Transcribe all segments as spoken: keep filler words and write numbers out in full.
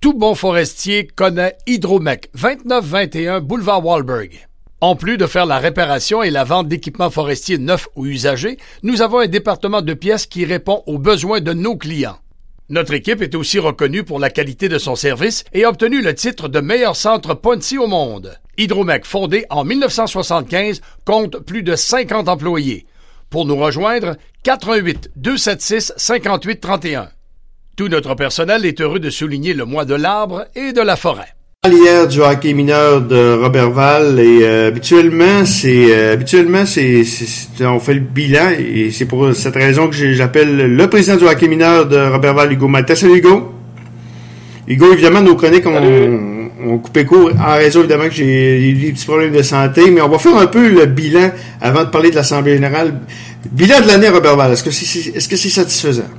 tout bon forestier connaît Hydromec, vingt-neuf vingt et un boulevard Wahlberg. En plus de faire la réparation et la vente d'équipements forestiers neufs ou usagés, nous avons un département de pièces qui répond aux besoins de nos clients. Notre équipe est aussi reconnue pour la qualité de son service et a obtenu le titre de meilleur centre Ponzi au monde. Hydromec, fondé en dix-neuf cent soixante-quinze, compte plus de cinquante employés. Pour nous rejoindre, quatre un huit, deux sept six, cinq huit trois un. Tout notre personnel est heureux de souligner le mois de l'arbre et de la forêt. Hier du hockey mineur de Roberval et euh, habituellement c'est euh, habituellement c'est, c'est, c'est on fait le bilan et c'est pour cette raison que j'appelle le président du hockey mineur de Roberval, Hugo Maltais. Salut Hugo. Hugo, évidemment nos chroniques ont, ont coupé court en raison évidemment que j'ai eu des petits problèmes de santé, mais on va faire un peu le bilan avant de parler de l'Assemblée générale. Bilan de l'année à Roberval, est-ce que c'est est-ce que c'est satisfaisant?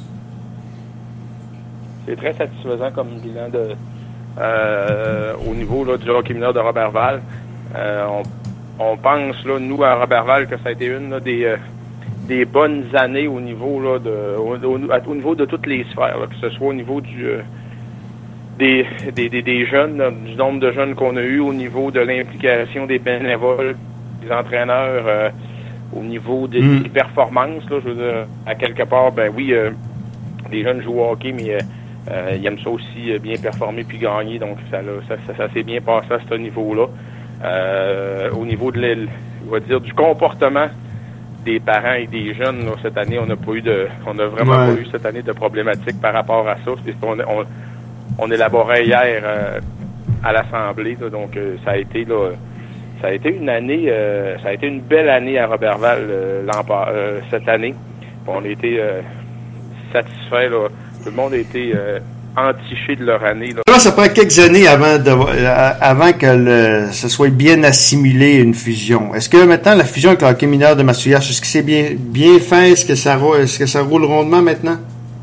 C'est très satisfaisant comme bilan de Euh, au niveau là, du hockey mineur de Roberval. Euh, on, on pense, là, nous, à Roberval, que ça a été une là, des, euh, des bonnes années au niveau là, de au, au, au niveau de toutes les sphères, là, que ce soit au niveau du euh, des, des, des, des jeunes, là, du nombre de jeunes qu'on a eu, au niveau de l'implication des bénévoles, des entraîneurs, euh, au niveau des, mm. des performances. Là, je veux dire, à quelque part, ben oui, euh, les jeunes jouent au hockey, mais euh, Euh, ils aiment ça aussi euh, bien performer puis gagner, donc ça, là, ça, ça, ça s'est bien passé à ce niveau-là. Euh, au niveau de l'aile, on va dire du comportement des parents et des jeunes, là, cette année, on n'a pas eu de, on a vraiment ouais. pas eu cette année de problématique par rapport à ça. C'est ce qu'on on, on élaborait hier euh, à l'Assemblée, là, donc euh, ça a été là, ça a été une année, euh, ça a été une belle année à Roberval euh, l'an, euh, cette année. On a été euh, satisfaits là. Tout le monde a été euh, entiché de leur année. Là. Ça prend quelques années avant de, euh, avant que le, ce soit bien assimilé une fusion. Est-ce que maintenant la fusion avec le hockey mineur de Masouillache, est-ce que c'est bien bien fait? Est-ce que ça est-ce que ça roule rondement maintenant?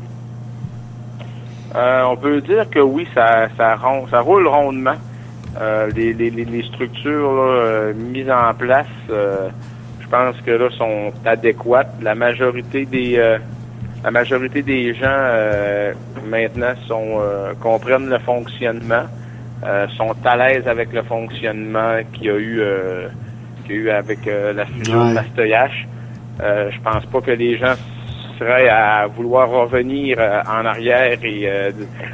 Euh, on peut dire que oui, ça ça, rond, ça roule rondement. Euh, les, les, les structures là, euh, mises en place, euh, je pense que là sont adéquates. La majorité des euh, La majorité des gens euh, maintenant sont euh, comprennent le fonctionnement, euh, sont à l'aise avec le fonctionnement qu'il y a eu, euh, qu'il y a eu avec euh, la fusion ouais. de Masouillache. Euh, je pense pas que les gens seraient à vouloir revenir euh, en arrière et euh,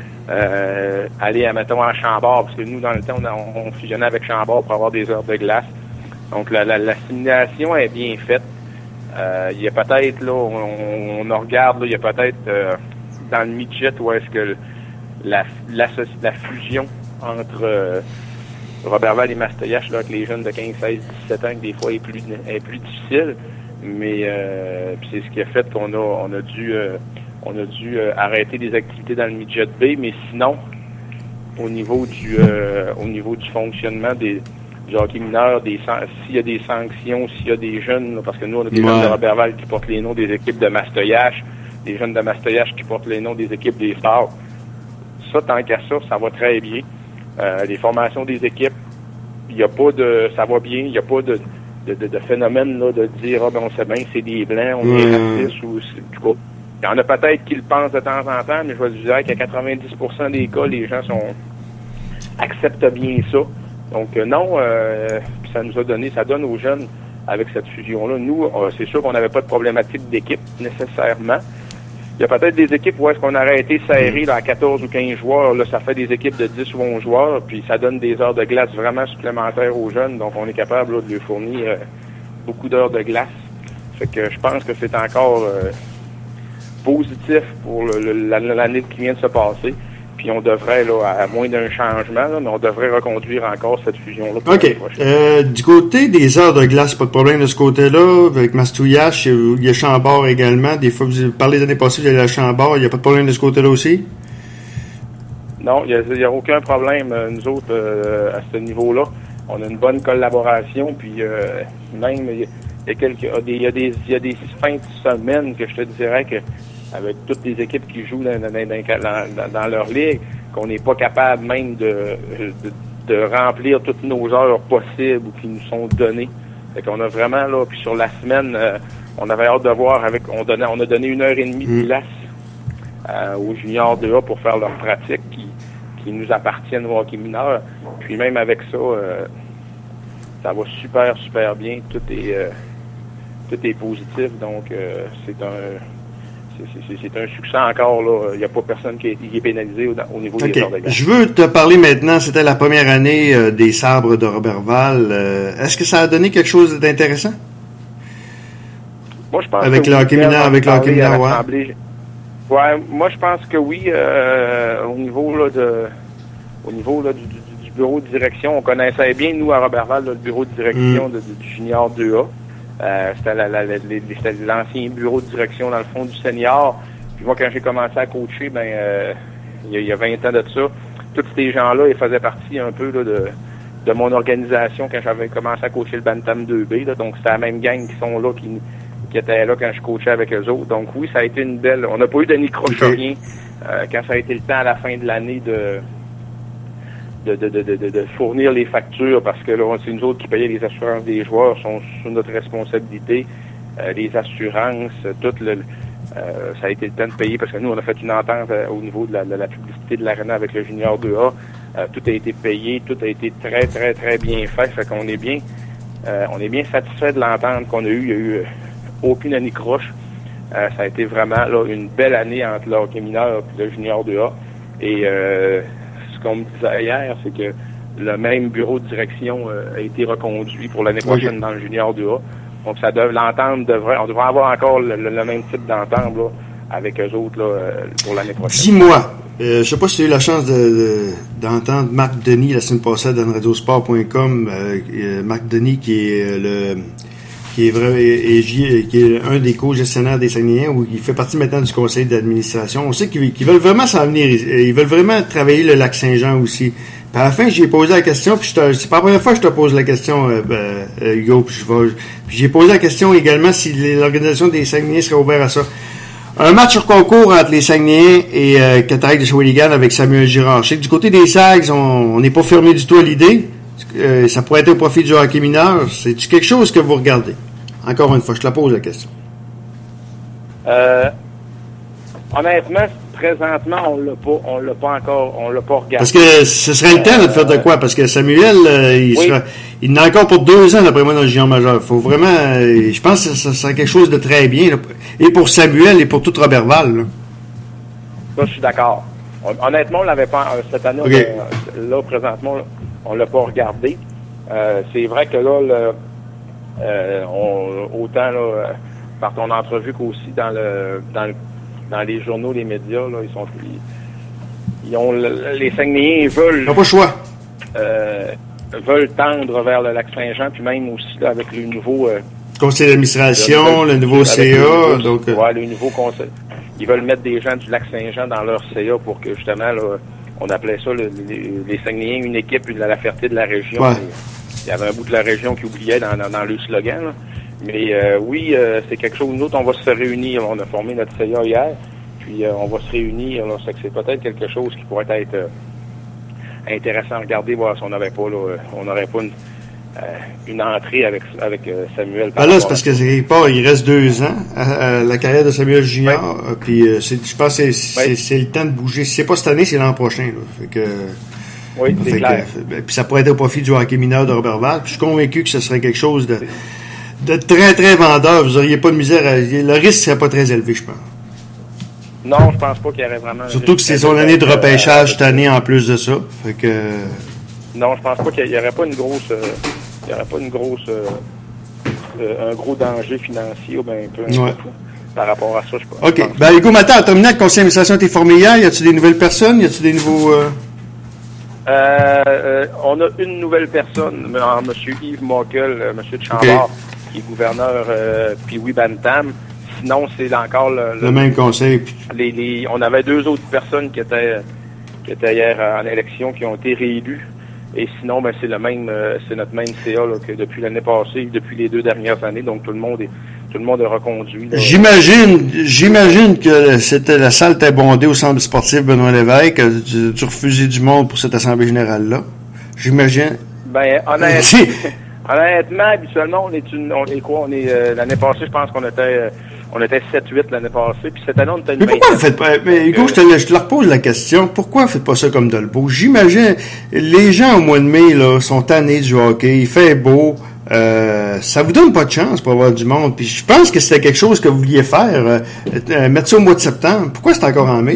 euh, aller, mettons, à Chambord, parce que nous, dans le temps, on, on fusionnait avec Chambord pour avoir des heures de glace. Donc, la, la, la simulation est bien faite. Euh, il y a peut-être, là, on, on regarde, là, il y a peut-être euh, dans le midget où est-ce que la, la, la fusion entre euh, Roberval et Masouillache, là, avec les jeunes de quinze, seize, dix-sept ans, que des fois est plus, est plus difficile. Mais euh, c'est ce qui a fait qu'on a, on a dû, euh, on a dû euh, arrêter des activités dans le midget B. Mais sinon, au niveau du, euh, au niveau du fonctionnement des du hockey mineur, des, s'il y a des sanctions, s'il y a des jeunes, là, parce que nous, on a des ouais. jeunes de Roberval qui portent les noms des équipes de Masouillache, des jeunes de Masouillache qui portent les noms des équipes des Stars. Ça, tant qu'à ça, ça va très bien. Euh, les formations des équipes, il n'y a pas de, ça va bien, il n'y a pas de, de, de, de phénomène, là, de dire, ah, ben, on sait bien, c'est des Blancs, on est mmh. racistes, ou, du coup. Il y en a peut-être qui le pensent de temps en temps, mais je vais vous dire qu'à quatre-vingt-dix pour cent des cas, les gens sont, acceptent bien ça. Donc euh, non, euh, ça nous a donné, ça donne aux jeunes avec cette fusion-là. Nous, euh, c'est sûr qu'on n'avait pas de problématique d'équipe nécessairement. Il y a peut-être des équipes où est-ce qu'on aurait été serré là, à quatorze ou quinze joueurs. Là, ça fait des équipes de dix ou onze joueurs, puis ça donne des heures de glace vraiment supplémentaires aux jeunes. Donc on est capable là, de leur fournir euh, beaucoup d'heures de glace. Fait que je pense que c'est encore euh, positif pour le, le, l'année qui vient de se passer. Puis on devrait, là, à moins d'un changement, là, mais on devrait reconduire encore cette fusion-là. OK. Euh, du côté des heures de glace, pas de problème de ce côté-là. Avec Masouillache, il y a Chambord également. Des fois, vous parlez l'année passée, vous allez à Chambord. Il n'y a pas de problème de ce côté-là aussi? Non, il n'y a, a aucun problème. Nous autres, euh, à ce niveau-là, on a une bonne collaboration. Puis euh, même, il y a quelques, il y a des, il y a des fins de semaine que je te dirais que avec toutes les équipes qui jouent dans, dans, dans, dans leur ligue, qu'on n'est pas capable même de, de, de remplir toutes nos heures possibles ou qui nous sont données. Fait qu'on a vraiment, là, puis sur la semaine, euh, on avait hâte de voir avec, on donnait, on a donné une heure et demie de glace euh, aux juniors de A pour faire leur pratique qui, qui nous appartiennent au hockey mineur. Puis même avec ça, euh, ça va super, super bien. Tout est euh, tout est positif, donc euh, c'est un c'est, c'est, c'est un succès encore, là. Il n'y a pas personne qui est, qui est pénalisé au, au niveau okay. des heures de glace. Je veux te parler maintenant, c'était la première année euh, des Sabres de Roberval. Euh, est-ce que ça a donné quelque chose d'intéressant? Moi, je pense avec que le oui, hockey mineur, avec le hockey mineur, ouais. Ouais, moi je pense que oui, euh, au niveau là de au niveau là du, du, du bureau de direction, on connaissait bien nous à Roberval là, le bureau de direction mm. de, de, du junior deux A. Euh, c'était, la, la, la, c'était l'ancien bureau de direction dans le fond du senior. Puis moi quand j'ai commencé à coacher, ben euh, il, y a, il y a vingt ans de ça, tous ces gens-là, ils faisaient partie un peu là, de de mon organisation quand j'avais commencé à coacher le Bantam deux B. Là, donc c'était la même gang qui sont là, qui qui étaient là quand je coachais avec eux autres. Donc oui, ça a été une belle... On n'a pas eu de micro rien euh, quand ça a été le temps à la fin de l'année de de, de, de, de, de fournir les factures parce que là, c'est nous autres qui payaient les assurances des joueurs, sont sous notre responsabilité. Euh, les assurances, tout le... Euh, ça a été le temps de payer parce que nous, on a fait une entente euh, au niveau de la, de la publicité de l'aréna avec le Junior deux A. Euh, tout a été payé, tout a été très, très, très bien fait. Fait qu'on est bien... Euh, on est bien satisfait de l'entente qu'on a eue. Il y a eu... Euh, aucune année croche. Euh, ça a été vraiment là une belle année entre le hockey mineur et le junior deux A. Et euh, ce qu'on me disait hier, c'est que le même bureau de direction euh, a été reconduit pour l'année prochaine okay. dans le junior deux A. Donc ça dev, l'entente devrait, on devrait avoir encore le, le, le même type d'entente là, avec eux autres là, pour l'année prochaine. Dis-moi, euh, je sais pas si tu as eu la chance de, de, d'entendre Marc Denis la semaine passée dans radiosport point com. Euh, Marc Denis qui est euh, le qui est vrai et, et, qui est un des co-gestionnaires des Saguenayens, où il fait partie maintenant du conseil d'administration. On sait qu'ils, qu'ils veulent vraiment s'en venir, ils veulent vraiment travailler le Lac-Saint-Jean aussi. Puis à la fin, j'ai posé la question, puis je te, c'est pas la première fois que je te pose la question, euh, ben, euh, Hugo, puis, je vais, puis j'ai posé la question également si l'organisation des Saguenayens serait ouverte à ça. Un match sur concours entre les Saguenayens et euh, Cataractes de Shawinigan avec Samuel Girard. Je sais que du côté des Sags, on n'est pas fermé du tout à l'idée. Euh, ça pourrait être au profit du hockey mineur. C'est-tu quelque chose que vous regardez? Encore une fois, je te la pose la question. Euh, honnêtement, présentement, on l'a pas, on l'a pas encore, on l'a pas regardé. Parce que ce serait le temps euh, de faire de quoi? Parce que Samuel, euh, il oui. sera, il en a encore pour deux ans, d'après moi, dans le junior majeur. Faut vraiment, euh, je pense que ça serait quelque chose de très bien, là, et pour Samuel et pour tout Roberval. Là, là je suis d'accord. On, honnêtement, on l'avait pas, cette année, okay. on, là, présentement, on l'a pas regardé. Euh, c'est vrai que là, le, euh, on, autant là, par ton entrevue qu'aussi dans le, dans le, dans les journaux, les médias, là, ils sont, ils, ils ont, le, les Saguenayens veulent. Ils n'ont pas le choix. Euh, veulent tendre vers le Lac-Saint-Jean, puis même aussi là, avec le nouveau euh, conseil d'administration, le, le nouveau C A, le nouveau, donc. Ouais, le nouveau conseil. Ils veulent mettre des gens du Lac-Saint-Jean dans leur C A pour que justement là, on appelait ça le, les, les Saguenayens une équipe de la fierté de la région. Ouais. Il y avait un bout de la région qui oubliait dans, dans, dans le slogan. Là. Mais euh, oui, euh, c'est quelque chose. Nous autres, on va se réunir. On a formé notre C A hier, puis euh, on va se réunir. Là, c'est que c'est peut-être quelque chose qui pourrait être euh, intéressant à regarder, voir si on n'avait pas, là, on n'aurait pas une, euh, une entrée avec avec euh, Samuel. Ah là, c'est parce que c'est pas, il reste deux ans à, à la carrière de Samuel Junior. Ouais. Puis euh, c'est, je pense que c'est, ouais. c'est, c'est le temps de bouger. Si c'est pas cette année, c'est l'an prochain. Là. Fait que, oui, c'est clair. Que, puis ça pourrait être au profit du hockey mineur de Roberval. Puis je suis convaincu que ce serait quelque chose de, de très, très vendeur. Vous auriez pas de misère. À, le risque serait pas très élevé, je pense. Non, je pense pas qu'il y aurait vraiment... Surtout que c'est son année de repêchage cette année en plus de ça. Fait que... Non, je pense pas qu'il y aurait pas une grosse... Euh, il y aurait pas une grosse... Euh, euh, un gros danger financier ou ben peu ouais. par rapport à ça, je pense. OK. Ben, Hugo Matin, en terminant, le conseil d'administration a été formé hier. Y a-t-il des nouvelles personnes? Y a-t-il des nouveaux... Euh... Euh, euh, on a une nouvelle personne, M. Yves Mockel, euh, M. de Chambord, okay. qui est gouverneur euh, puis oui Bantam. Sinon, c'est encore le, le, le même conseil. Les, les, on avait deux autres personnes qui étaient qui étaient hier en élection, qui ont été réélues. Et sinon, ben c'est le même, euh, c'est notre même C A là, que depuis l'année passée, depuis les deux dernières années. Donc tout le monde est, tout le monde est reconduit. Là. J'imagine, j'imagine que c'était la salle était bondée au centre sportif Benoît Lévesque. Tu, tu refusais du monde pour cette assemblée générale là. J'imagine. Ben honnêtement, honnêtement, habituellement, on est une, on est quoi, on est euh, l'année passée, je pense qu'on était, euh, On était sept huit l'année passée, puis cette année, on était une Mais pourquoi vous vingtaine. faites pas... Mais Hugo, je te, je te leur pose la question. Pourquoi vous faites pas ça comme Dolbeau? J'imagine, les gens au mois de mai, là, sont tannés du hockey, il fait beau, euh, ça vous donne pas de chance pour avoir du monde. Puis je pense que c'était quelque chose que vous vouliez faire, euh, euh, mettre ça au mois de septembre. Pourquoi c'est encore en mai?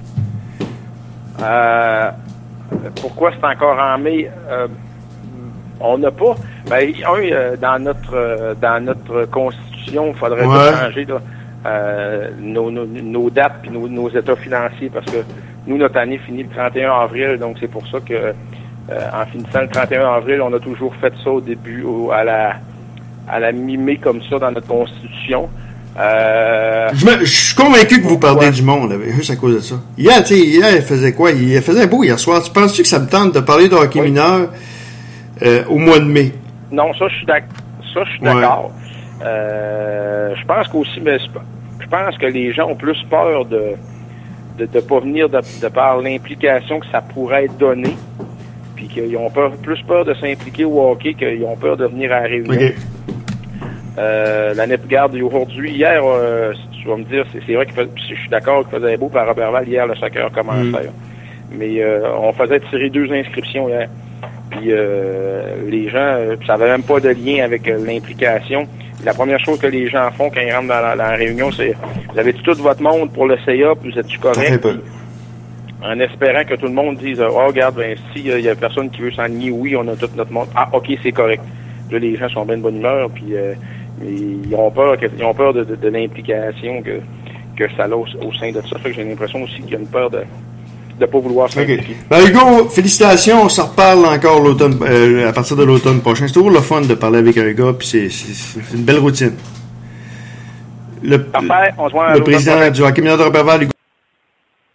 Euh, pourquoi c'est encore en mai? Euh, on n'a pas... Ben, un, euh, dans notre euh, dans notre constitution, il faudrait Ouais. changer là, euh, nos, nos, nos dates et nos, nos états financiers, parce que nous, notre année finit le trente et un avril, donc c'est pour ça que euh, en finissant le trente et un avril, on a toujours fait ça au début, au, à la à la mi-mai comme ça dans notre constitution. Euh, Je, me, je suis convaincu que vous perdez ouais. du monde, avec, juste à cause de ça. Hier, tu sais, hier, il faisait quoi? Il faisait beau hier soir. Tu penses-tu que ça me tente de parler de hockey Oui. mineur euh, au mois de mai? Non, ça, je suis d'accord. Ça, je suis Ouais. d'accord. Euh, je pense qu'aussi, mais je pense que les gens ont plus peur de de ne pas venir de, de par l'implication que ça pourrait donner, puis qu'ils ont peur, plus peur de s'impliquer au hockey qu'ils ont peur de venir à la Réunion. OK. Euh, l'année regarde aujourd'hui, hier, euh, si tu vas me dire, c'est, c'est vrai que je suis d'accord qu'il faisait beau par Roberval hier, le soccer commençait. Mm. Mais euh, on faisait tirer deux inscriptions hier. Puis euh, les gens, euh, ça n'avait même pas de lien avec euh, l'implication. La première chose que les gens font quand ils rentrent dans la, dans la réunion, c'est vous avez tout votre monde pour le C A, puis vous êtes-tu correct? Puis, en espérant que tout le monde dise oh regarde, ben si il y a personne qui veut s'enligner, oui, on a tout notre monde. Ah, ok, c'est correct. Là, les gens sont bien de bonne humeur, puis euh, ils ont peur, ils ont peur de, de, de l'implication que, que ça a au, au sein de ça. Fait que j'ai l'impression aussi qu'il y a une peur de de pas vouloir s'impliquer. Okay. Ben Hugo, félicitations, on s'en reparle encore l'automne, euh, à partir de l'automne prochain. C'est toujours le fun de parler avec un gars, puis c'est, c'est, c'est une belle routine. Le, Parfait, on se voit à le président du hockey mineur de Roberval, Hugo